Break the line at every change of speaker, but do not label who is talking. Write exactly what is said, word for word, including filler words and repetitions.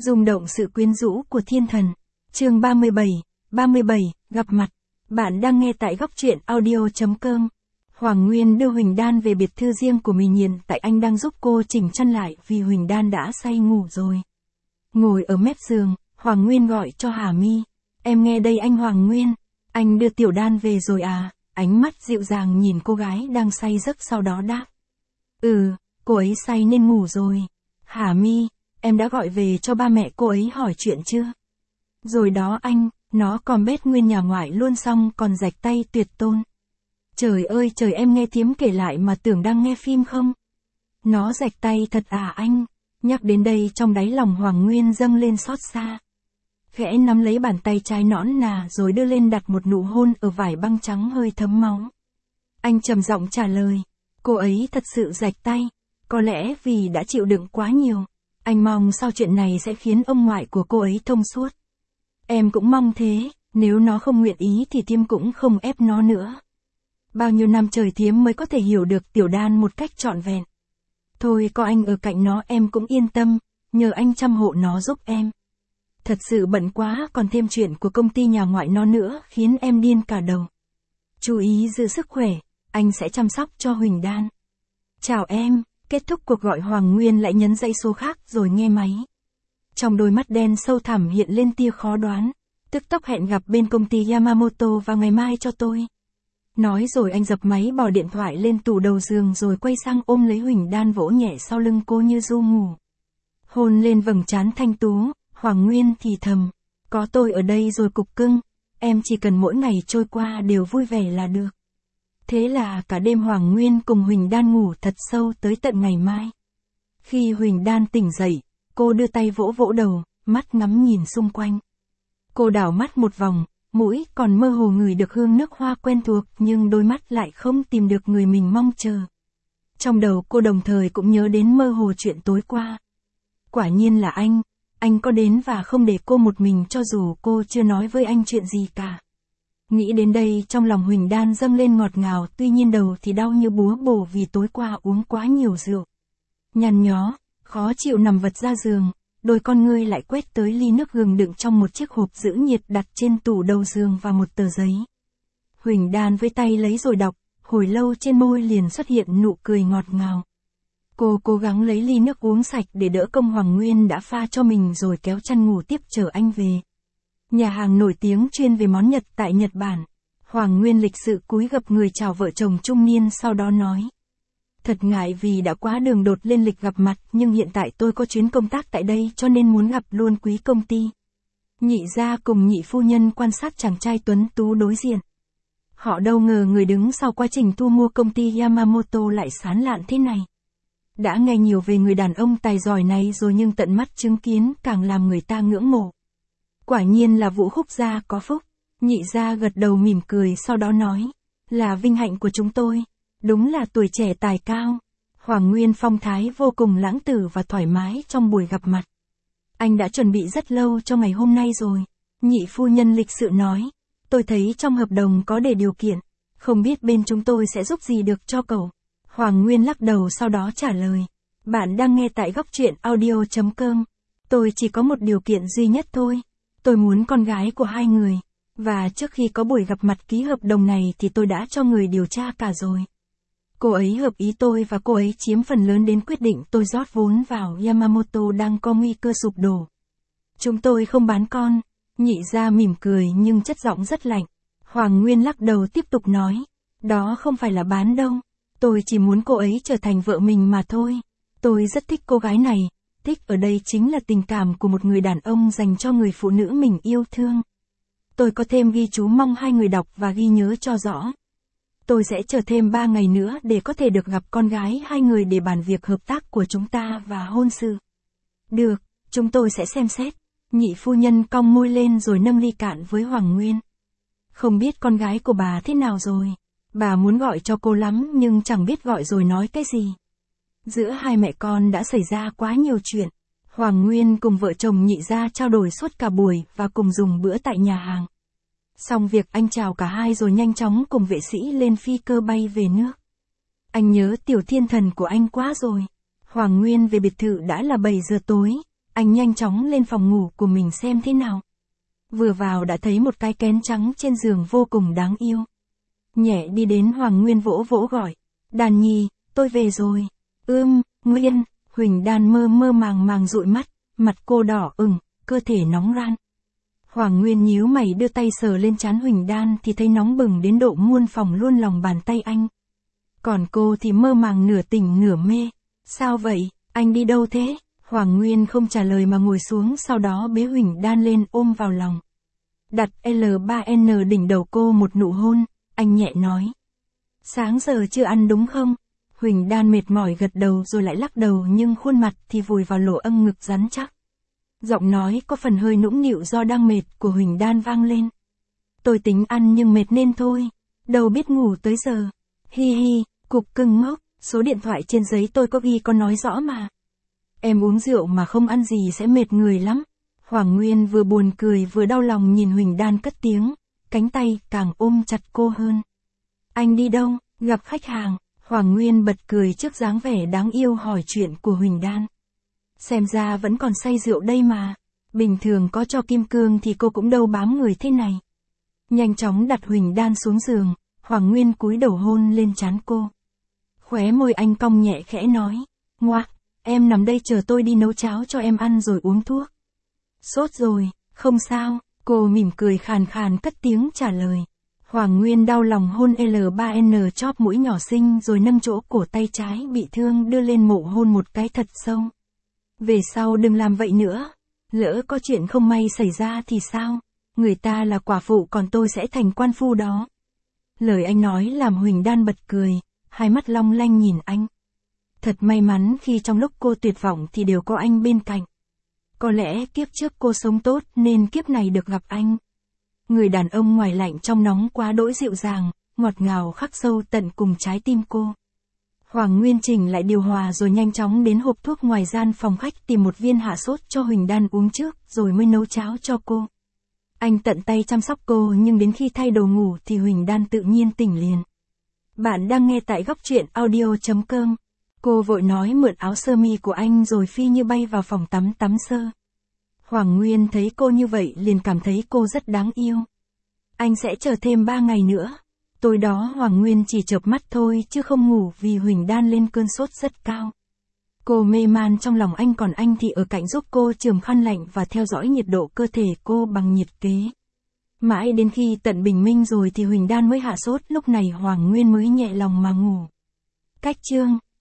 Rung động sự quyến rũ của thiên thần. Chương ba mươi bảy, ba mươi bảy, gặp mặt. Bạn đang nghe tại góc truyện audio chấm com. Hoàng Nguyên đưa Huỳnh Đan về biệt thư riêng của mình hiện tại anh đang giúp cô chỉnh chăn lại vì Huỳnh Đan đã say ngủ rồi. Ngồi ở mép giường, Hoàng Nguyên gọi cho Hà My. Em nghe đây anh Hoàng Nguyên, anh đưa Tiểu Đan về rồi à? Ánh mắt dịu dàng nhìn cô gái đang say giấc sau đó đáp. Ừ, cô ấy say nên ngủ rồi. Hà My, em đã gọi về cho ba mẹ cô ấy hỏi chuyện chưa? Rồi đó anh, nó còn bết nguyên nhà ngoại luôn xong còn rạch tay tuyệt tôn. Trời ơi trời, em nghe Thiếm kể lại mà tưởng đang nghe phim không? Nó rạch tay thật à anh? Nhắc đến đây trong đáy lòng Hoàng Nguyên dâng lên xót xa. Khẽ nắm lấy bàn tay trái nõn nà rồi đưa lên đặt một nụ hôn ở vải băng trắng hơi thấm máu. Anh trầm giọng trả lời, cô ấy thật sự rạch tay, có lẽ vì đã chịu đựng quá nhiều. Anh mong sau chuyện này sẽ khiến ông ngoại của cô ấy thông suốt. Em cũng mong thế, nếu nó không nguyện ý thì Thiếm cũng không ép nó nữa. Bao nhiêu năm trời Thiếm mới có thể hiểu được Tiểu Đan một cách trọn vẹn. Thôi có anh ở cạnh nó em cũng yên tâm, nhờ anh chăm hộ nó giúp em. Thật sự bận quá, còn thêm chuyện của công ty nhà ngoại nó nữa khiến em điên cả đầu. Chú ý giữ sức khỏe, anh sẽ chăm sóc cho Huỳnh Đan. Chào em. Kết thúc cuộc gọi Hoàng Nguyên lại nhấn dãy số khác rồi nghe máy. Trong đôi mắt đen sâu thẳm hiện lên tia khó đoán. Tức tốc hẹn gặp bên công ty Yamamoto vào ngày mai cho tôi. Nói rồi anh dập máy bỏ điện thoại lên tủ đầu giường rồi quay sang ôm lấy Huỳnh Đan vỗ nhẹ sau lưng cô như ru ngủ. Hôn lên vầng trán thanh tú, Hoàng Nguyên thì thầm. Có tôi ở đây rồi cục cưng, em chỉ cần mỗi ngày trôi qua đều vui vẻ là được. Thế là cả đêm Hoàng Nguyên cùng Huỳnh Đan ngủ thật sâu tới tận ngày mai. Khi Huỳnh Đan tỉnh dậy, cô đưa tay vỗ vỗ đầu, mắt ngắm nhìn xung quanh. Cô đảo mắt một vòng, mũi còn mơ hồ ngửi được hương nước hoa quen thuộc nhưng đôi mắt lại không tìm được người mình mong chờ. Trong đầu cô đồng thời cũng nhớ đến mơ hồ chuyện tối qua. Quả nhiên là anh, anh có đến và không để cô một mình cho dù cô chưa nói với anh chuyện gì cả. Nghĩ đến đây trong lòng Huỳnh Đan dâng lên ngọt ngào, tuy nhiên đầu thì đau như búa bổ vì tối qua uống quá nhiều rượu. Nhăn nhó, khó chịu nằm vật ra giường, đôi con ngươi lại quét tới ly nước gừng đựng trong một chiếc hộp giữ nhiệt đặt trên tủ đầu giường và một tờ giấy. Huỳnh Đan với tay lấy rồi đọc, hồi lâu trên môi liền xuất hiện nụ cười ngọt ngào. Cô cố gắng lấy ly nước uống sạch để đỡ công Hoàng Nguyên đã pha cho mình rồi kéo chăn ngủ tiếp chờ anh về. Nhà hàng nổi tiếng chuyên về món Nhật tại Nhật Bản. Hoàng Nguyên lịch sự cúi gập người chào vợ chồng trung niên sau đó nói. Thật ngại vì đã quá đường đột lên lịch gặp mặt nhưng hiện tại tôi có chuyến công tác tại đây cho nên muốn gặp luôn quý công ty. Nhị gia cùng nhị phu nhân quan sát chàng trai tuấn tú đối diện. Họ đâu ngờ người đứng sau quá trình thu mua công ty Yamamoto lại sán lạn thế này. Đã nghe nhiều về người đàn ông tài giỏi này rồi nhưng tận mắt chứng kiến càng làm người ta ngưỡng mộ. Quả nhiên là Vũ Khúc gia có phúc. Nhị gia gật đầu mỉm cười sau đó nói. Là vinh hạnh của chúng tôi. Đúng là tuổi trẻ tài cao. Hoàng Nguyên phong thái vô cùng lãng tử và thoải mái trong buổi gặp mặt. Anh đã chuẩn bị rất lâu cho ngày hôm nay rồi. Nhị phu nhân lịch sự nói. Tôi thấy trong hợp đồng có để điều kiện. Không biết bên chúng tôi sẽ giúp gì được cho cậu. Hoàng Nguyên lắc đầu sau đó trả lời. Bạn đang nghe tại góc truyện audio chấm com. Tôi chỉ có một điều kiện duy nhất thôi. Tôi muốn con gái của hai người. Và trước khi có buổi gặp mặt ký hợp đồng này thì tôi đã cho người điều tra cả rồi. Cô ấy hợp ý tôi và cô ấy chiếm phần lớn đến quyết định tôi rót vốn vào Yamamoto đang có nguy cơ sụp đổ. Chúng tôi không bán con. Nhị gia mỉm cười nhưng chất giọng rất lạnh. Hoàng Nguyên lắc đầu tiếp tục nói. Đó không phải là bán đâu. Tôi chỉ muốn cô ấy trở thành vợ mình mà thôi. Tôi rất thích cô gái này. Thích ở đây chính là tình cảm của một người đàn ông dành cho người phụ nữ mình yêu thương. Tôi có thêm ghi chú mong hai người đọc và ghi nhớ cho rõ. Tôi sẽ chờ thêm ba ngày nữa để có thể được gặp con gái hai người để bàn việc hợp tác của chúng ta và hôn sự. Được, chúng tôi sẽ xem xét. Nhị phu nhân cong môi lên rồi nâng ly cạn với Hoàng Nguyên. Không biết con gái của bà thế nào rồi. Bà muốn gọi cho cô lắm nhưng chẳng biết gọi rồi nói cái gì. Giữa hai mẹ con đã xảy ra quá nhiều chuyện. Hoàng Nguyên cùng vợ chồng nhị gia trao đổi suốt cả buổi và cùng dùng bữa tại nhà hàng. Xong việc anh chào cả hai rồi nhanh chóng cùng vệ sĩ lên phi cơ bay về nước. Anh nhớ tiểu thiên thần của anh quá rồi. Hoàng Nguyên về biệt thự đã là bảy giờ tối. anh nhanh chóng lên phòng ngủ của mình xem thế nào. Vừa vào đã thấy một cái kén trắng trên giường vô cùng đáng yêu. Nhẹ đi đến Hoàng Nguyên vỗ vỗ gọi. Đàn Nhi, tôi về rồi. Ưm, Nguyên, Huỳnh Đan mơ mơ màng màng dụi mắt, mặt cô đỏ ửng, cơ thể nóng ran. Hoàng Nguyên nhíu mày đưa tay sờ lên trán Huỳnh Đan thì thấy nóng bừng đến độ muôn phòng luôn lòng bàn tay anh. Còn cô thì mơ màng nửa tỉnh nửa mê. Sao vậy, anh đi đâu thế? Hoàng Nguyên không trả lời mà ngồi xuống, sau đó bế Huỳnh Đan lên ôm vào lòng. Đặt L ba N đỉnh đầu cô một nụ hôn, anh nhẹ nói. Sáng giờ chưa ăn đúng không? Huỳnh Đan mệt mỏi gật đầu rồi lại lắc đầu, nhưng khuôn mặt thì vùi vào lỗ âng ngực rắn chắc. Giọng nói có phần hơi nũng nịu do đang mệt của Huỳnh Đan vang lên. Tôi tính ăn nhưng mệt nên thôi, đâu biết ngủ tới giờ. Hi hi, cục cưng ngốc, số điện thoại trên giấy tôi có ghi có nói rõ mà. Em uống rượu mà không ăn gì sẽ mệt người lắm. Hoàng Nguyên vừa buồn cười vừa đau lòng nhìn Huỳnh Đan cất tiếng, cánh tay càng ôm chặt cô hơn. Anh đi đâu? Gặp khách hàng. Hoàng Nguyên bật cười trước dáng vẻ đáng yêu hỏi chuyện của Huỳnh Đan. Xem ra vẫn còn say rượu đây mà. Bình thường có cho kim cương thì cô cũng đâu bám người thế này. Nhanh chóng đặt Huỳnh Đan xuống giường, Hoàng Nguyên cúi đầu hôn lên trán cô. Khóe môi anh cong nhẹ khẽ nói. Ngoác, em nằm đây chờ tôi đi nấu cháo cho em ăn rồi uống thuốc. Sốt rồi, không sao, cô mỉm cười khàn khàn cất tiếng trả lời. Hoàng Nguyên đau lòng hôn L ba N chóp mũi nhỏ xinh rồi nâng chỗ cổ tay trái bị thương đưa lên mộ hôn một cái thật sâu. Về sau đừng làm vậy nữa. Lỡ có chuyện không may xảy ra thì sao? Người ta là quả phụ còn tôi sẽ thành quan phu đó. Lời anh nói làm Huỳnh Đan bật cười, hai mắt long lanh nhìn anh. Thật may mắn khi trong lúc cô tuyệt vọng thì đều có anh bên cạnh. Có lẽ kiếp trước cô sống tốt nên kiếp này được gặp anh. Người đàn ông ngoài lạnh trong nóng quá đỗi dịu dàng, ngọt ngào khắc sâu tận cùng trái tim cô. Hoàng Nguyên chỉnh lại điều hòa rồi nhanh chóng đến hộp thuốc ngoài gian phòng khách tìm một viên hạ sốt cho Huỳnh Đan uống trước rồi mới nấu cháo cho cô. Anh tận tay chăm sóc cô nhưng đến khi thay đồ ngủ thì Huỳnh Đan tự nhiên tỉnh liền. Bạn đang nghe tại góc truyện audio.com. Cô vội nói mượn áo sơ mi của anh rồi phi như bay vào phòng tắm tắm sơ. Hoàng Nguyên thấy cô như vậy liền cảm thấy cô rất đáng yêu. Anh sẽ chờ thêm ba ngày nữa. Tối đó Hoàng Nguyên chỉ chợp mắt thôi chứ không ngủ vì Huỳnh Đan lên cơn sốt rất cao. Cô mê man trong lòng anh còn anh thì ở cạnh giúp cô chườm khăn lạnh và theo dõi nhiệt độ cơ thể cô bằng nhiệt kế. Mãi đến khi tận bình minh rồi thì Huỳnh Đan mới hạ sốt, lúc này Hoàng Nguyên mới nhẹ lòng mà ngủ. Cách chương